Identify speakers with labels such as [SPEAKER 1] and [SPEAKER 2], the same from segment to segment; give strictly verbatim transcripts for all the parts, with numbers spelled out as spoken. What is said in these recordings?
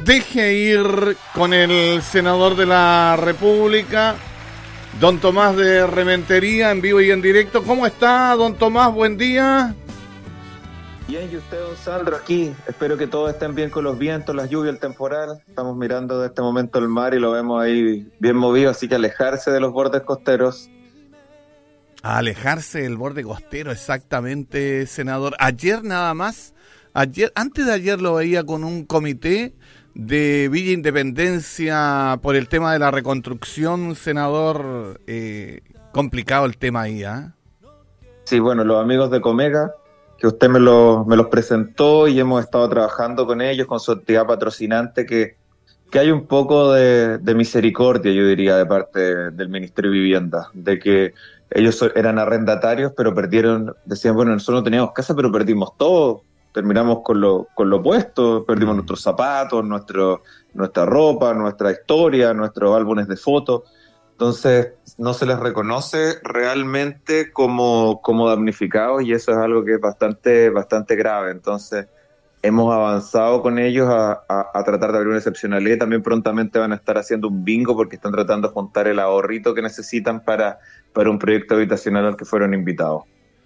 [SPEAKER 1] deje ir con el senador de la República, don Tomás de Rementería, en vivo y en directo. ¿Cómo está, don Tomás? Buen día.
[SPEAKER 2] Bien, y usted, don Sandro, aquí. Espero que todos estén bien con los vientos, las lluvias, el temporal. Estamos mirando de este momento el mar y lo vemos ahí bien movido, así que alejarse de los bordes costeros.
[SPEAKER 1] A alejarse del borde costero, exactamente, senador. Ayer nada más, ayer, antes de ayer lo veía con un comité de Villa Independencia por el tema de la reconstrucción, senador. Eh, complicado el tema ahí, ¿ah? ¿eh?
[SPEAKER 2] Sí, bueno, los amigos de Comega, que usted me, lo, me los presentó y hemos estado trabajando con ellos, con su entidad patrocinante, que, que hay un poco de, de misericordia, yo diría, de parte del Ministerio de Vivienda, de que ellos eran arrendatarios, pero perdieron, decían, bueno, nosotros no teníamos casa, pero perdimos todo, terminamos con lo, con lo puesto, perdimos mm. nuestros zapatos, nuestro, nuestra ropa, nuestra historia, nuestros álbumes de fotos. Entonces no se les reconoce realmente como, como damnificados y eso es algo que es bastante, bastante grave. Entonces hemos avanzado con ellos a, a, a tratar de abrir una excepcionalidad. También prontamente van a estar haciendo un bingo porque están tratando de juntar el ahorrito que necesitan para, para un proyecto habitacional al que fueron invitados.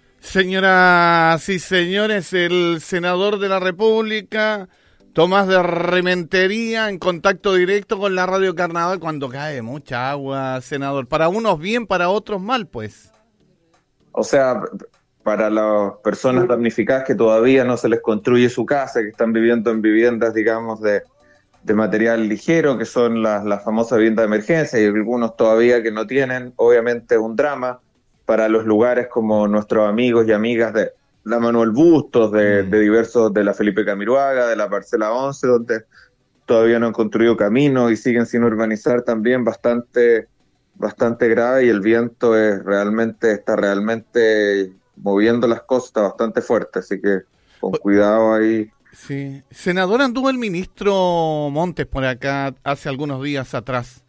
[SPEAKER 1] Señoras y señores, el senador de la República, Tomás de Rementería, en contacto directo con la Radio Carnaval cuando cae mucha agua, senador. Para unos bien, para otros mal, pues.
[SPEAKER 2] O sea, para las personas damnificadas que todavía no se les construye su casa, que están viviendo en viviendas, digamos, de, de material ligero, que son las, las famosas viviendas de emergencia, y algunos todavía que no tienen, obviamente es un drama. Para los lugares como nuestros amigos y amigas de la Manuel Bustos, de, de diversos, de la Felipe Camiroaga, de la Parcela once, donde todavía no han construido caminos y siguen sin urbanizar, también bastante, bastante grave, y el viento es realmente, está realmente moviendo las cosas, está bastante fuerte, así que con cuidado ahí.
[SPEAKER 1] Sí. Senador, anduvo el ministro Montes por acá hace algunos días atrás.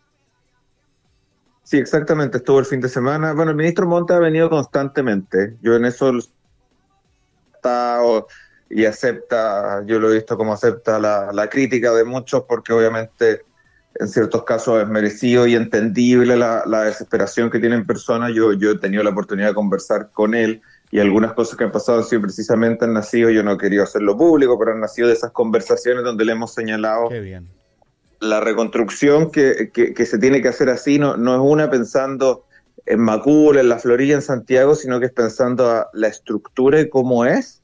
[SPEAKER 2] Sí, exactamente, estuvo el fin de semana. Bueno, el ministro Montes ha venido constantemente. Yo en eso está y acepta, yo lo he visto como acepta la, la crítica de muchos, porque obviamente en ciertos casos es merecido y entendible la, la desesperación que tienen personas. Yo, yo he tenido la oportunidad de conversar con él y algunas cosas que han pasado han sido precisamente, han nacido, yo no he querido hacerlo público, pero han nacido de esas conversaciones donde le hemos señalado.
[SPEAKER 1] Qué bien.
[SPEAKER 2] La reconstrucción que, que, que se tiene que hacer así no, no es una pensando en Macul, en la Florida, en Santiago, sino que es pensando a la estructura y cómo es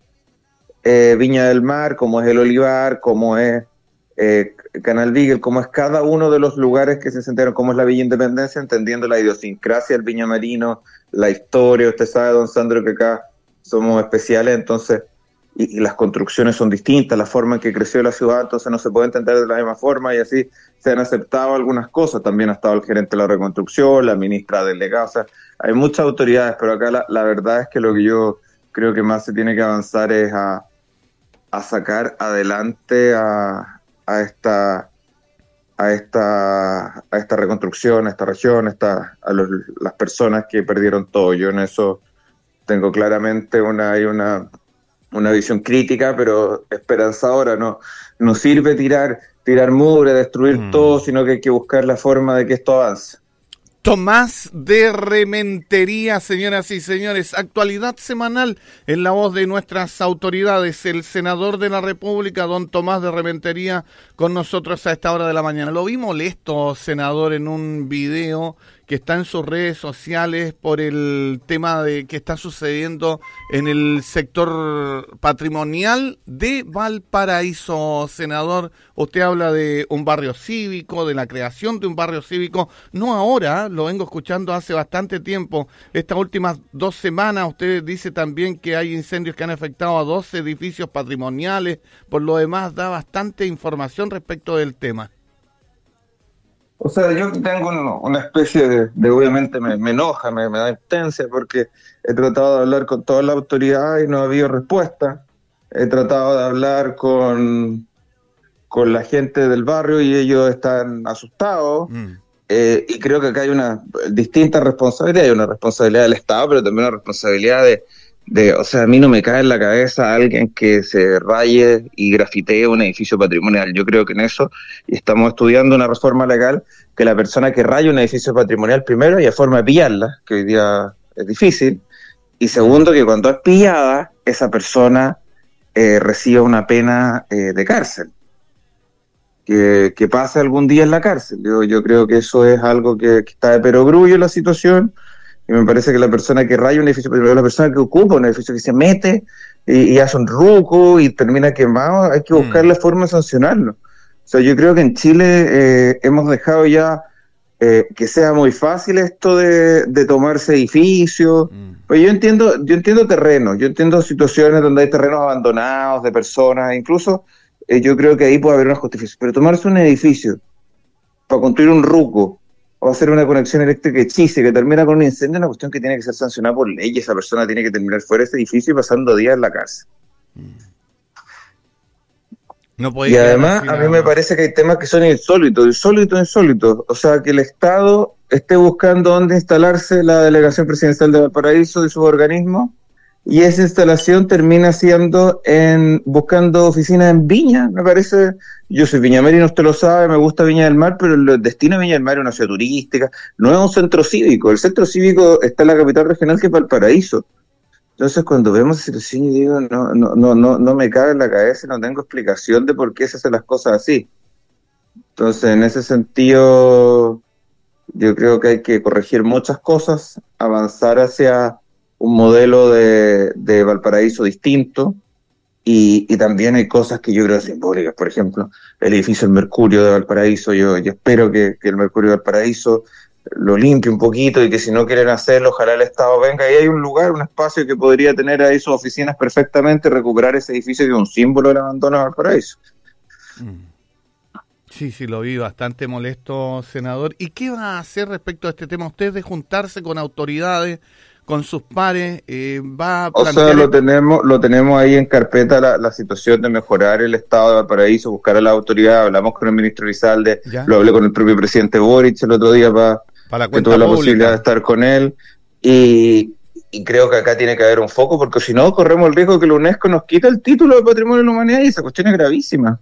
[SPEAKER 2] eh, Viña del Mar, cómo es el Olivar, cómo es eh, Canal Beagle, cómo es cada uno de los lugares que se sentaron, cómo es la Villa Independencia, entendiendo la idiosincrasia del Viña Marino, la historia. Usted sabe, don Sandro, que acá somos especiales, entonces... y las construcciones son distintas, la forma en que creció la ciudad, entonces no se puede entender de la misma forma, y así se han aceptado algunas cosas. También ha estado el gerente de la reconstrucción, la ministra delegada, o sea, hay muchas autoridades, pero acá la, la verdad es que lo que yo creo que más se tiene que avanzar es a, a sacar adelante a, a esta a esta a esta reconstrucción, a esta región, a, esta, a los, las personas que perdieron todo. Yo en eso tengo claramente una hay una una visión crítica, pero esperanzadora. No, no sirve tirar, tirar mugre, destruir mm. todo, sino que hay que buscar la forma de que esto avance.
[SPEAKER 1] Tomás de Rementería, señoras y señores, actualidad semanal en la voz de nuestras autoridades, el senador de la República, don Tomás de Rementería, con nosotros a esta hora de la mañana. Lo vi molesto, senador, en un video que está en sus redes sociales por el tema de que está sucediendo en el sector patrimonial de Valparaíso. Senador, usted habla de un barrio cívico, de la creación de un barrio cívico, no ahora, lo vengo escuchando hace bastante tiempo. Estas últimas dos semanas usted dice también que hay incendios que han afectado a dos edificios patrimoniales, por lo demás da bastante información respecto del tema.
[SPEAKER 2] O sea, yo tengo un, una especie de, de obviamente me, me enoja, me, me da impotencia, porque he tratado de hablar con toda la autoridad y no ha habido respuesta. He tratado de hablar con, con la gente del barrio y ellos están asustados. Mm. Eh, y creo que acá hay una distinta responsabilidad. Hay una responsabilidad del Estado, pero también una responsabilidad de, de, o sea, a mí no me cae en la cabeza alguien que se raye y grafitee un edificio patrimonial. Yo creo que en eso, y estamos estudiando una reforma legal, que la persona que raye un edificio patrimonial, primero, haya forma de pillarla, que hoy día es difícil, y segundo, que cuando es pillada, esa persona eh, reciba una pena eh, de cárcel, que, que pase algún día en la cárcel. Yo, yo creo que eso es algo que, que está de perogrullo en la situación. Y me parece que la persona que raya un edificio, la persona que ocupa un edificio, que se mete y, y hace un ruco y termina quemado, hay que buscar mm. la forma de sancionarlo. O sea, yo creo que en Chile eh, hemos dejado ya eh, que sea muy fácil esto de, de tomarse edificios. Mm. Pues yo entiendo, yo entiendo terrenos, yo entiendo situaciones donde hay terrenos abandonados de personas, incluso eh, yo creo que ahí puede haber una justificación. Pero tomarse un edificio para construir un ruco, o hacer una conexión eléctrica hechice que termina con un incendio, es una cuestión que tiene que ser sancionada por ley, y esa persona tiene que terminar fuera de ese edificio y pasando días en la cárcel.
[SPEAKER 1] No
[SPEAKER 2] y además, a mí me parece que hay temas que son insólitos, insólitos, insólitos. O sea, que el Estado esté buscando dónde instalarse la delegación presidencial de Valparaíso y sus organismos, y esa instalación termina siendo en buscando oficinas en Viña, me parece. Yo soy viñamerino, usted lo sabe, me gusta Viña del Mar, pero el destino de Viña del Mar es una ciudad turística, no es un centro cívico. El centro cívico está en la capital regional, que es Valparaíso. Entonces, cuando vemos esa situación, yo digo, no, no, no, no, no me cabe en la cabeza, no tengo explicación de por qué se hacen las cosas así. Entonces, en ese sentido, yo creo que hay que corregir muchas cosas, avanzar hacia un modelo de, de Valparaíso distinto, y, y también hay cosas que yo creo simbólicas. Por ejemplo, el edificio del Mercurio de Valparaíso, yo, yo espero que, que el Mercurio de Valparaíso lo limpie un poquito, y que si no quieren hacerlo, ojalá el Estado venga, y hay un lugar, un espacio que podría tener ahí sus oficinas perfectamente, recuperar ese edificio que es un símbolo del abandono de Valparaíso.
[SPEAKER 1] Sí, sí, lo vi bastante molesto, senador. ¿Y qué va a hacer respecto a este tema? ¿Usted de juntarse con autoridades, con sus pares, eh, va a plantear...
[SPEAKER 2] O sea, lo tenemos, lo tenemos ahí en carpeta, la, la situación de mejorar el estado de Valparaíso, buscar a la autoridad. Hablamos con el ministro Elizalde, ¿ya? Lo hablé con el propio presidente Boric el otro día para
[SPEAKER 1] pa
[SPEAKER 2] que tuve la posibilidad de estar con él, y, y creo que acá tiene que haber un foco, porque si no corremos el riesgo de que la UNESCO nos quita el título de Patrimonio de la Humanidad, y esa cuestión es gravísima.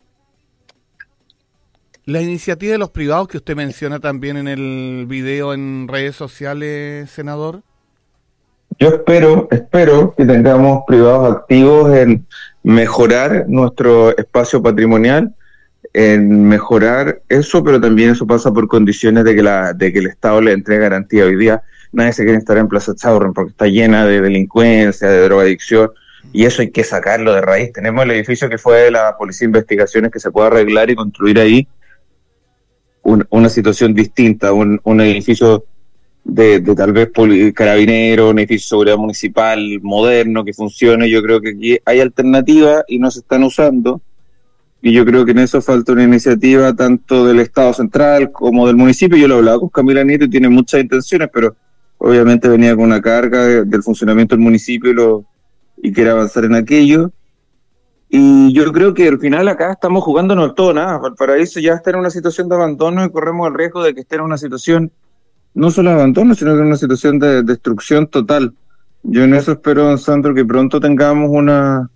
[SPEAKER 1] La iniciativa de los privados que usted menciona también en el video en redes sociales, senador.
[SPEAKER 2] Yo espero, espero que tengamos privados activos en mejorar nuestro espacio patrimonial, en mejorar eso, pero también eso pasa por condiciones de que la de que el Estado le entregue garantía. Hoy día nadie se quiere instalar en Plaza Chaurren porque está llena de delincuencia, de drogadicción, y eso hay que sacarlo de raíz. Tenemos el edificio que fue de la Policía de Investigaciones, que se puede arreglar y construir ahí un, una situación distinta, un, un edificio de, de tal vez carabinero, un edificio de seguridad municipal moderno que funcione. Yo creo que aquí hay alternativas y no se están usando, y yo creo que en eso falta una iniciativa tanto del Estado central como del municipio. Yo lo he hablado con Camila Nieto y tiene muchas intenciones, pero obviamente venía con una carga de, del funcionamiento del municipio y, lo, y quiere avanzar en aquello. Y yo creo que al final acá estamos jugándonos todo nada. Valparaíso ya está en una situación de abandono y corremos el riesgo de que esté en una situación no solo de abandono, sino que en una situación de destrucción total. Yo en eso espero, don Sandro, que pronto tengamos una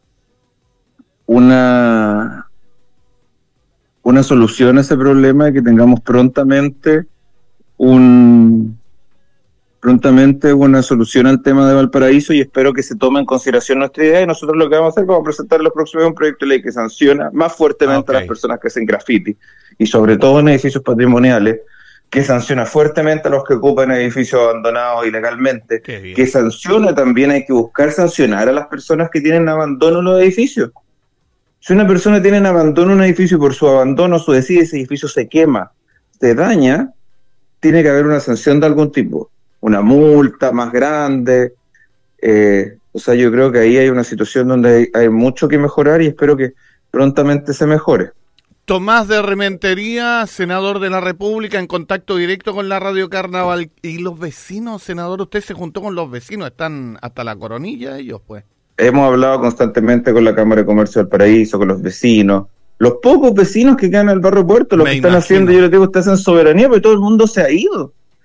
[SPEAKER 2] una una solución a ese problema, y que tengamos prontamente un prontamente una solución al tema de Valparaíso, y espero que se tome en consideración nuestra idea. Y nosotros lo que vamos a hacer, vamos a presentar en los próximos un proyecto de ley que sanciona más fuertemente okay. a las personas que hacen graffiti, y sobre todo en edificios patrimoniales, que sanciona fuertemente a los que ocupan edificios abandonados ilegalmente, que sanciona también, hay que buscar sancionar a las personas que tienen abandono en los edificios. Si una persona tiene en abandono un edificio, por su abandono, su decide, ese edificio se quema, se daña, tiene que haber una sanción de algún tipo, una multa más grande. Eh, o sea, yo creo que ahí hay una situación donde hay, hay mucho que mejorar, y espero que prontamente se mejore.
[SPEAKER 1] Tomás de Rementería, senador de la República, en contacto directo con la Radio Carnaval. Y los vecinos, senador, usted se juntó con los vecinos, están hasta la coronilla ellos, pues.
[SPEAKER 2] Hemos hablado constantemente con la Cámara de Comercio del Paraíso, con los vecinos, los pocos vecinos que quedan en el barrio Puerto, lo Me que están imagino. haciendo, yo les digo, ustedes hacen soberanía, porque todo el mundo se ha ido.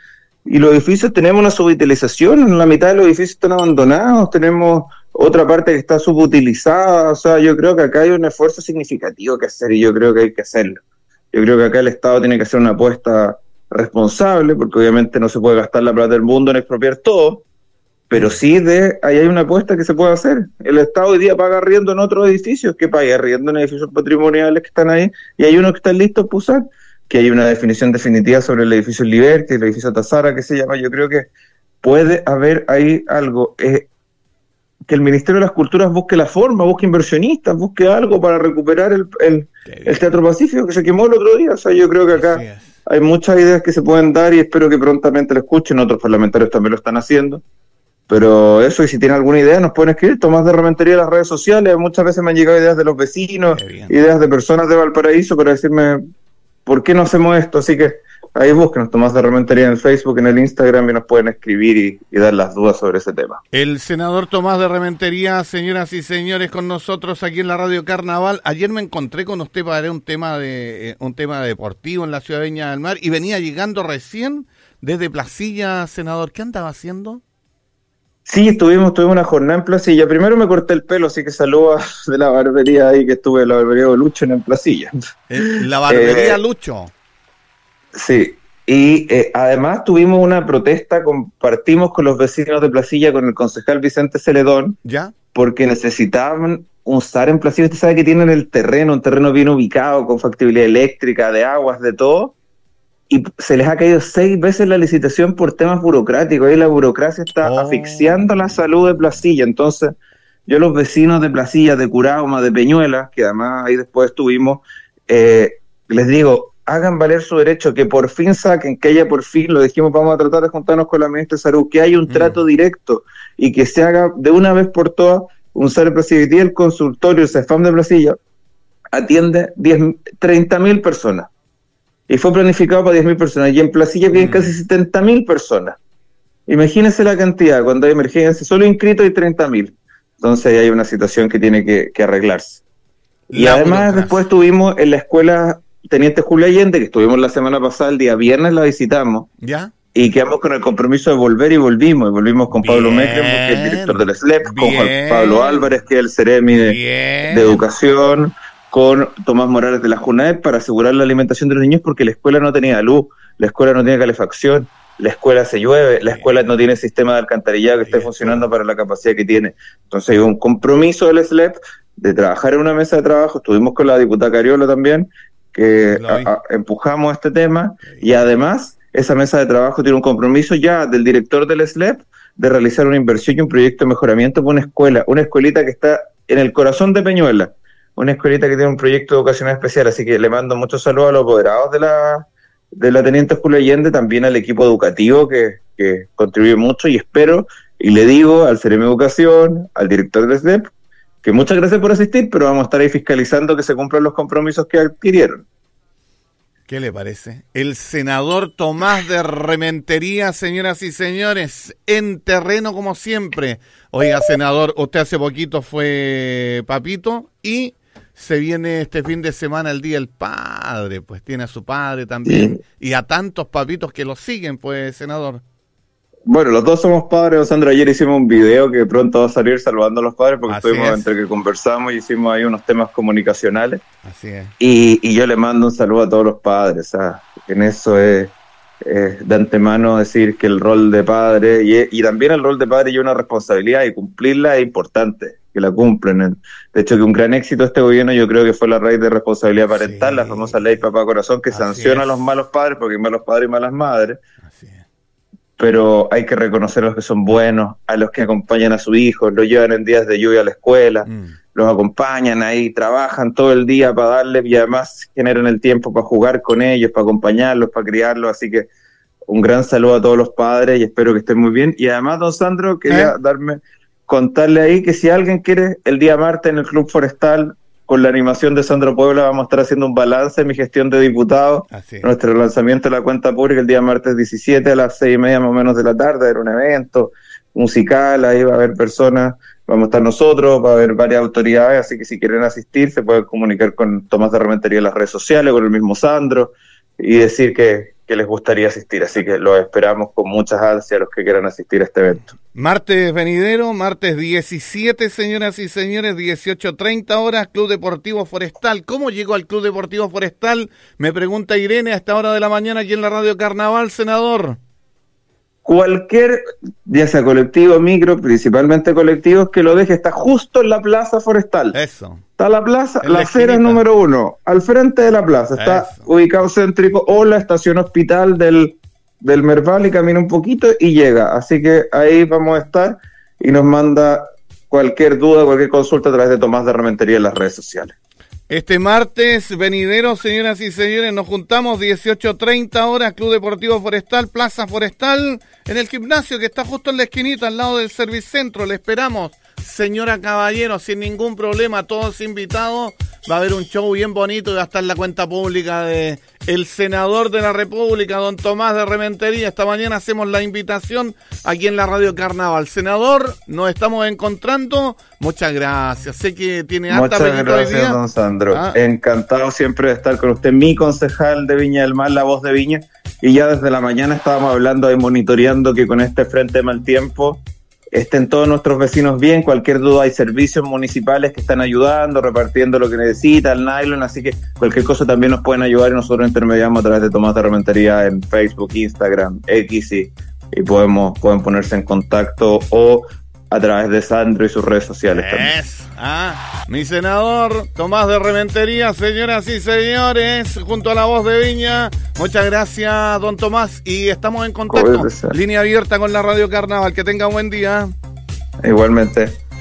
[SPEAKER 2] y los edificios tenemos una subutilización, la mitad de los edificios están abandonados, tenemos otra parte que está subutilizada, o sea, yo creo que acá hay un esfuerzo significativo que hacer y yo creo que hay que hacerlo. Yo creo que acá el Estado tiene que hacer una apuesta responsable, porque obviamente no se puede gastar la plata del mundo en expropiar todo, pero sí de ahí hay una apuesta que se puede hacer. El Estado hoy día paga arriendo en otros edificios, que paga arriendo en edificios patrimoniales que están ahí, y hay unos que están listos para usar, que hay una definición definitiva sobre el edificio Liberty, el edificio Tazara, que se llama. Yo creo que puede haber ahí algo, eh, que el Ministerio de las Culturas busque la forma, busque inversionistas, busque algo para recuperar el, el, el Teatro Pacífico que se quemó el otro día. O sea, yo creo que acá hay muchas ideas que se pueden dar y espero que prontamente lo escuchen, otros parlamentarios también lo están haciendo. Pero eso, y si tienen alguna idea, nos pueden escribir. Tomás de Rementería en las redes sociales. Muchas veces me han llegado ideas de los vecinos, ideas de personas de Valparaíso para decirme por qué no hacemos esto. Así que ahí búsquenos, Tomás de Rementería en el Facebook, en el Instagram, y nos pueden escribir y, y dar las dudas sobre ese tema.
[SPEAKER 1] El senador Tomás de Rementería, señoras y señores, con nosotros aquí en la Radio Carnaval. Ayer me encontré con usted para ver un tema de eh, un tema deportivo en la ciudad de Viña del Mar y venía llegando recién desde Placilla, senador. ¿Qué andaba haciendo?
[SPEAKER 2] Sí, estuvimos, tuvimos una jornada en Placilla. Primero me corté el pelo, así que saludos de la barbería ahí, que estuve en la barbería de Lucho en Placilla.
[SPEAKER 1] ¿La barbería eh, Lucho?
[SPEAKER 2] Sí, y eh, además tuvimos una protesta, compartimos con los vecinos de Placilla, con el concejal Vicente Celedón,
[SPEAKER 1] ¿ya?
[SPEAKER 2] Porque necesitaban un S A R en Placilla. Usted sabe que tienen el terreno, un terreno bien ubicado, con factibilidad eléctrica, de aguas, de todo, y se les ha caído seis veces la licitación por temas burocráticos. Ahí la burocracia está oh. asfixiando la salud de Placilla. Entonces, yo los vecinos de Placilla, de Curauma, de Peñuela, que además ahí después estuvimos, eh, les digo, hagan valer su derecho, que por fin saquen, que haya por fin, lo dijimos, vamos a tratar de juntarnos con la ministra de Salud, que haya un mm. trato directo y que se haga de una vez por todas un S A R en Placilla. Y el consultorio, el CEFAM de Placilla, atiende treinta mil personas. Y fue planificado para diez mil personas, y en Placilla viven mm. casi setenta mil personas. Imagínense la cantidad, cuando hay emergencia, solo inscritos hay treinta mil. Entonces ahí hay una situación que tiene que, que arreglarse. Y la además burocracia. Después estuvimos en la escuela Teniente Julio Allende, que estuvimos la semana pasada, el día viernes la visitamos,
[SPEAKER 1] ¿ya?
[SPEAKER 2] Y quedamos con el compromiso de volver y volvimos, y volvimos con bien, Pablo Mecklenburg, que es el director del S L E P, bien, con Juan Pablo Álvarez, que es el Ceremi de, de Educación, con Tomás Morales de la JUNAEP, para asegurar la alimentación de los niños, porque la escuela no tenía luz, la escuela no tiene calefacción, la escuela se llueve, la escuela no tiene sistema de alcantarillado que esté funcionando para la capacidad que tiene. Entonces hay un compromiso del S L E P de trabajar en una mesa de trabajo. Estuvimos con la diputada Cariola también, que a, a, empujamos este tema, y además esa mesa de trabajo tiene un compromiso ya del director del S L E P de realizar una inversión y un proyecto de mejoramiento para una escuela, una escuelita que está en el corazón de Peñuela, una escuelita que tiene un proyecto educacional especial. Así que le mando muchos saludos a los apoderados de la de la Teniente Julio Allende, también al equipo educativo que, que contribuye mucho, y espero, y le digo al Ceremi de Educación, al director del S L E P, que muchas gracias por asistir, pero vamos a estar ahí fiscalizando que se cumplan los compromisos que adquirieron.
[SPEAKER 1] ¿Qué le parece? El senador Tomás de Rementería, señoras y señores, en terreno como siempre. Oiga, senador, usted hace poquito fue papito y se viene este fin de semana el Día del Padre, pues tiene a su padre también, sí, y a tantos papitos que lo siguen, pues, senador.
[SPEAKER 2] Bueno, los dos somos padres, Sandra. Ayer hicimos un video que pronto va a salir saludando a los padres, porque Así estuvimos es. entre que conversamos y hicimos ahí unos temas comunicacionales.
[SPEAKER 1] Así es.
[SPEAKER 2] Y, y yo le mando un saludo a todos los padres. ¿Sabes? En eso es, es de antemano decir que el rol de padre, y, y también el rol de padre y una responsabilidad, y cumplirla es importante, que la cumplen. De hecho, que un gran éxito de este gobierno yo creo que fue la raíz de responsabilidad parental, sí, la famosa ley Papá Corazón, que Así sanciona es. a los malos padres, porque hay malos padres y malas madres. Pero hay que reconocer a los que son buenos, a los que acompañan a sus hijos, los llevan en días de lluvia a la escuela, mm. los acompañan ahí, trabajan todo el día para darles, y además generan el tiempo para jugar con ellos, para acompañarlos, para criarlos. Así que un gran saludo a todos los padres y espero que estén muy bien. Y además, don Sandro, quería ¿Eh? darme, contarle ahí que si alguien quiere, el día martes en el Club Forestal, con la animación de Sandro Puebla, vamos a estar haciendo un balance de mi gestión de diputado. Nuestro lanzamiento de la cuenta pública el día martes diecisiete a las seis y media más o menos de la tarde. Era un evento musical, ahí va a haber personas, vamos a estar nosotros, va a haber varias autoridades, así que si quieren asistir se pueden comunicar con Tomás de Rementería en las redes sociales, con el mismo Sandro, y decir que, que les gustaría asistir. Así que los esperamos con muchas ansias a los que quieran asistir a este evento.
[SPEAKER 1] Martes venidero, martes diecisiete, señoras y señores, dieciocho treinta horas, Club Deportivo Forestal. ¿Cómo llegó al Club Deportivo Forestal? Me pregunta Irene a esta hora de la mañana aquí en la Radio Carnaval, senador.
[SPEAKER 2] Cualquier, ya sea colectivo, micro, principalmente colectivos, que lo deje, está justo en la Plaza Forestal.
[SPEAKER 1] Eso.
[SPEAKER 2] Está la plaza,
[SPEAKER 1] en
[SPEAKER 2] la,
[SPEAKER 1] la
[SPEAKER 2] acera número uno, al frente de la plaza, está Eso. ubicado céntrico, o la estación hospital del, del Merval, y camina un poquito y llega. Así que ahí vamos a estar, y nos manda cualquier duda, cualquier consulta a través de Tomás de Rementería en las redes sociales.
[SPEAKER 1] Este martes venidero, señoras y señores, nos juntamos dieciocho treinta horas, Club Deportivo Forestal, Plaza Forestal, en el gimnasio que está justo en la esquinita, al lado del Servicentro. Le esperamos, señora Caballero, sin ningún problema, todos invitados. Va a haber un show bien bonito y va a estar la cuenta pública de el senador de la República, don Tomás de Rementería. Esta mañana hacemos la invitación aquí en la Radio Carnaval. Senador, nos estamos encontrando. Muchas gracias. Sé que tiene harta
[SPEAKER 2] Muchas gracias, don Sandro. Ah. Encantado siempre de estar con usted, mi concejal de Viña del Mar, la voz de Viña. Y ya desde la mañana estábamos hablando y monitoreando que con este frente de mal tiempo estén todos nuestros vecinos bien. Cualquier duda, hay servicios municipales que están ayudando, repartiendo lo que necesita, el nylon, así que cualquier cosa también nos pueden ayudar, y nosotros intermediamos a través de Tomás de Rementería en Facebook, Instagram, X, y, y podemos pueden ponerse en contacto, o a través de Sandro y sus redes sociales también.
[SPEAKER 1] Es, ah, mi senador Tomás de Rementería, señoras y señores, junto a la voz de Viña. Muchas gracias, don Tomás, y estamos en contacto. Línea abierta con la Radio Carnaval. Que tenga buen día.
[SPEAKER 2] Igualmente.